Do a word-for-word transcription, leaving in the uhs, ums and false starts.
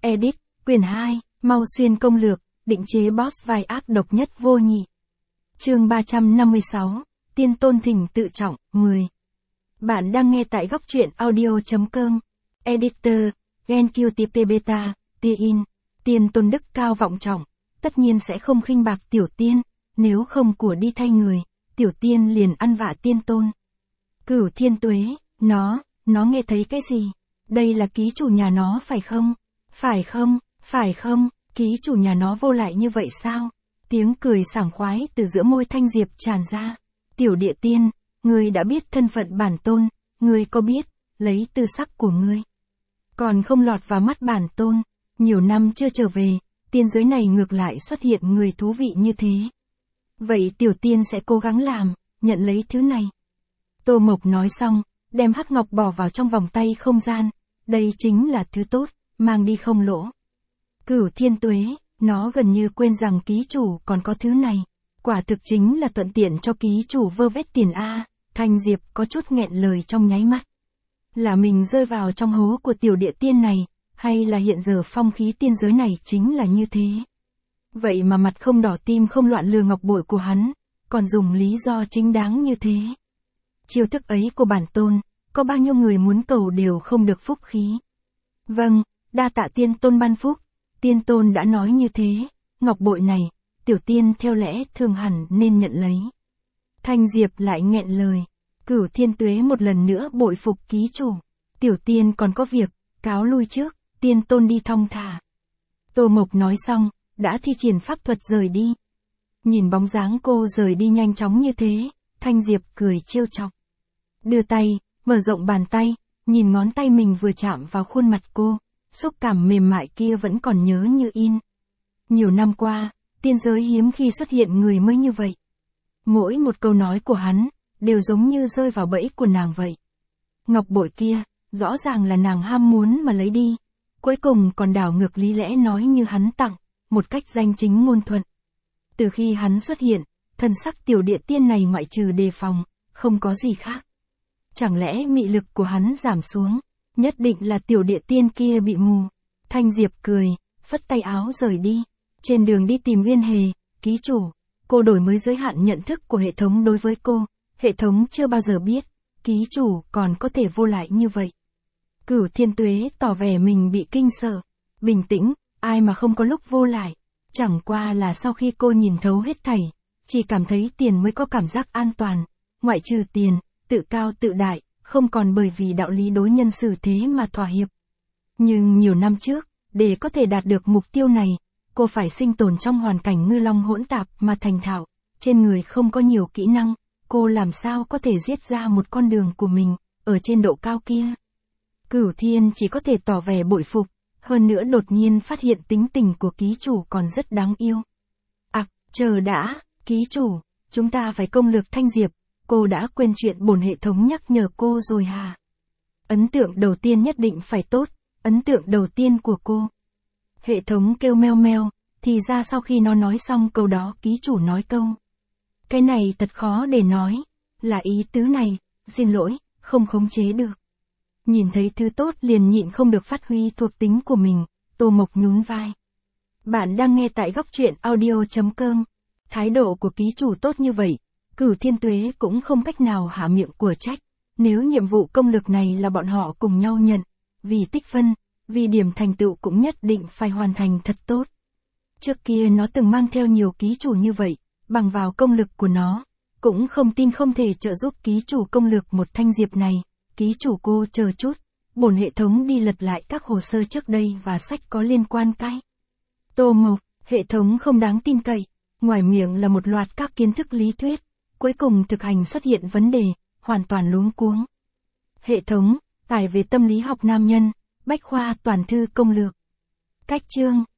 Edit, quyển hai, Mau Xuyên công lược, định chế boss vai ác độc nhất vô nhị. Chương ba trăm năm mươi sáu, Tiên Tôn Thỉnh tự trọng, mười. Bạn đang nghe tại góc truyện audio.com. Editor, GenQTP Beta, Tia-in. Tiên Tôn đức cao vọng trọng, tất nhiên sẽ không khinh bạc tiểu tiên, nếu không của đi thay người, tiểu tiên liền ăn vạ tiên tôn. Cửu Thiên Tuế, nó, nó nghe thấy cái gì? Đây là ký chủ nhà nó phải không? Phải không, phải không, ký chủ nhà nó vô lại như vậy sao? Tiếng cười sảng khoái từ giữa môi Thanh Diệp tràn ra. Tiểu địa tiên, ngươi đã biết thân phận bản tôn, ngươi có biết, lấy tư sắc của ngươi. Còn không lọt vào mắt bản tôn, nhiều năm chưa trở về, tiên giới này ngược lại xuất hiện người thú vị như thế. Vậy tiểu tiên sẽ cố gắng làm, nhận lấy thứ này. Tô Mộc nói xong, đem hắc ngọc bỏ vào trong vòng tay không gian, đây chính là thứ tốt, mang đi không lỗ. Cửu Thiên Tuế, nó gần như quên rằng ký chủ còn có thứ này, quả thực chính là thuận tiện cho ký chủ vơ vét tiền a. Thanh Diệp có chút nghẹn lời trong nháy mắt. Là mình rơi vào trong hố của tiểu địa tiên này, hay là hiện giờ phong khí tiên giới này chính là như thế? Vậy mà mặt không đỏ tim không loạn lừa ngọc bội của hắn, còn dùng lý do chính đáng như thế. Chiêu thức ấy của bản tôn, có bao nhiêu người muốn cầu đều không được phúc khí. Vâng, đa tạ tiên tôn ban phúc, tiên tôn đã nói như thế, ngọc bội này, tiểu tiên theo lẽ thường hẳn nên nhận lấy. Thanh Diệp lại nghẹn lời, Cửu Thiên Tuế một lần nữa bội phục ký chủ, tiểu tiên còn có việc, cáo lui trước, tiên tôn đi thong thả. Tô Mộc nói xong, đã thi triển pháp thuật rời đi. Nhìn bóng dáng cô rời đi nhanh chóng như thế, Thanh Diệp cười trêu chọc. Đưa tay, mở rộng bàn tay, nhìn ngón tay mình vừa chạm vào khuôn mặt cô, xúc cảm mềm mại kia vẫn còn nhớ như in. Nhiều năm qua, tiên giới hiếm khi xuất hiện người mới như vậy. Mỗi một câu nói của hắn, đều giống như rơi vào bẫy của nàng vậy. Ngọc bội kia, rõ ràng là nàng ham muốn mà lấy đi, cuối cùng còn đảo ngược lý lẽ nói như hắn tặng, một cách danh chính ngôn thuận. Từ khi hắn xuất hiện, thần sắc tiểu địa tiên này ngoại trừ đề phòng, không có gì khác. Chẳng lẽ mị lực của hắn giảm xuống, nhất định là tiểu địa tiên kia bị mù. Thanh Diệp cười, phất tay áo rời đi. Trên đường đi tìm Uyên Hề, ký chủ, cô đổi mới giới hạn nhận thức của hệ thống đối với cô, hệ thống chưa bao giờ biết, ký chủ còn có thể vô lại như vậy. Cửu Thiên Tuế tỏ vẻ mình bị kinh sợ, bình tĩnh, ai mà không có lúc vô lại, chẳng qua là sau khi cô nhìn thấu hết thảy, chỉ cảm thấy tiền mới có cảm giác an toàn, ngoại trừ tiền, tự cao tự đại, không còn bởi vì đạo lý đối nhân xử thế mà thỏa hiệp. Nhưng nhiều năm trước, để có thể đạt được mục tiêu này, cô phải sinh tồn trong hoàn cảnh ngư long hỗn tạp mà thành thạo, trên người không có nhiều kỹ năng, cô làm sao có thể giết ra một con đường của mình, ở trên độ cao kia. Cửu Thiên chỉ có thể tỏ vẻ bội phục, hơn nữa đột nhiên phát hiện tính tình của ký chủ còn rất đáng yêu. À, chờ đã, ký chủ, chúng ta phải công lược Thanh Diệp, cô đã quên chuyện bổn hệ thống nhắc nhở cô rồi hả? Ấn tượng đầu tiên nhất định phải tốt, ấn tượng đầu tiên của cô. Hệ thống kêu meo meo, thì ra sau khi nó nói xong câu đó ký chủ nói câu. Cái này thật khó để nói, là ý tứ này, xin lỗi, không khống chế được. Nhìn thấy thứ tốt liền nhịn không được phát huy thuộc tính của mình, Tô Mộc nhún vai. Bạn đang nghe tại góc truyện audio.com. Thái độ của ký chủ tốt như vậy, Cửu Thiên Tuế cũng không cách nào hạ miệng của trách. Nếu nhiệm vụ công lực này là bọn họ cùng nhau nhận, vì tích phân, vì điểm thành tựu cũng nhất định phải hoàn thành thật tốt. Trước kia nó từng mang theo nhiều ký chủ như vậy, bằng vào công lực của nó, cũng không tin không thể trợ giúp ký chủ công lực một Thanh Diệp này. Ký chủ cô chờ chút, bổn hệ thống đi lật lại các hồ sơ trước đây và sách có liên quan cái. Tô Mộc, hệ thống không đáng tin cậy, ngoài miệng là một loạt các kiến thức lý thuyết, cuối cùng thực hành xuất hiện vấn đề, hoàn toàn luống cuống. Hệ thống, tải về tâm lý học nam nhân, bách khoa toàn thư công lược. Cách chương.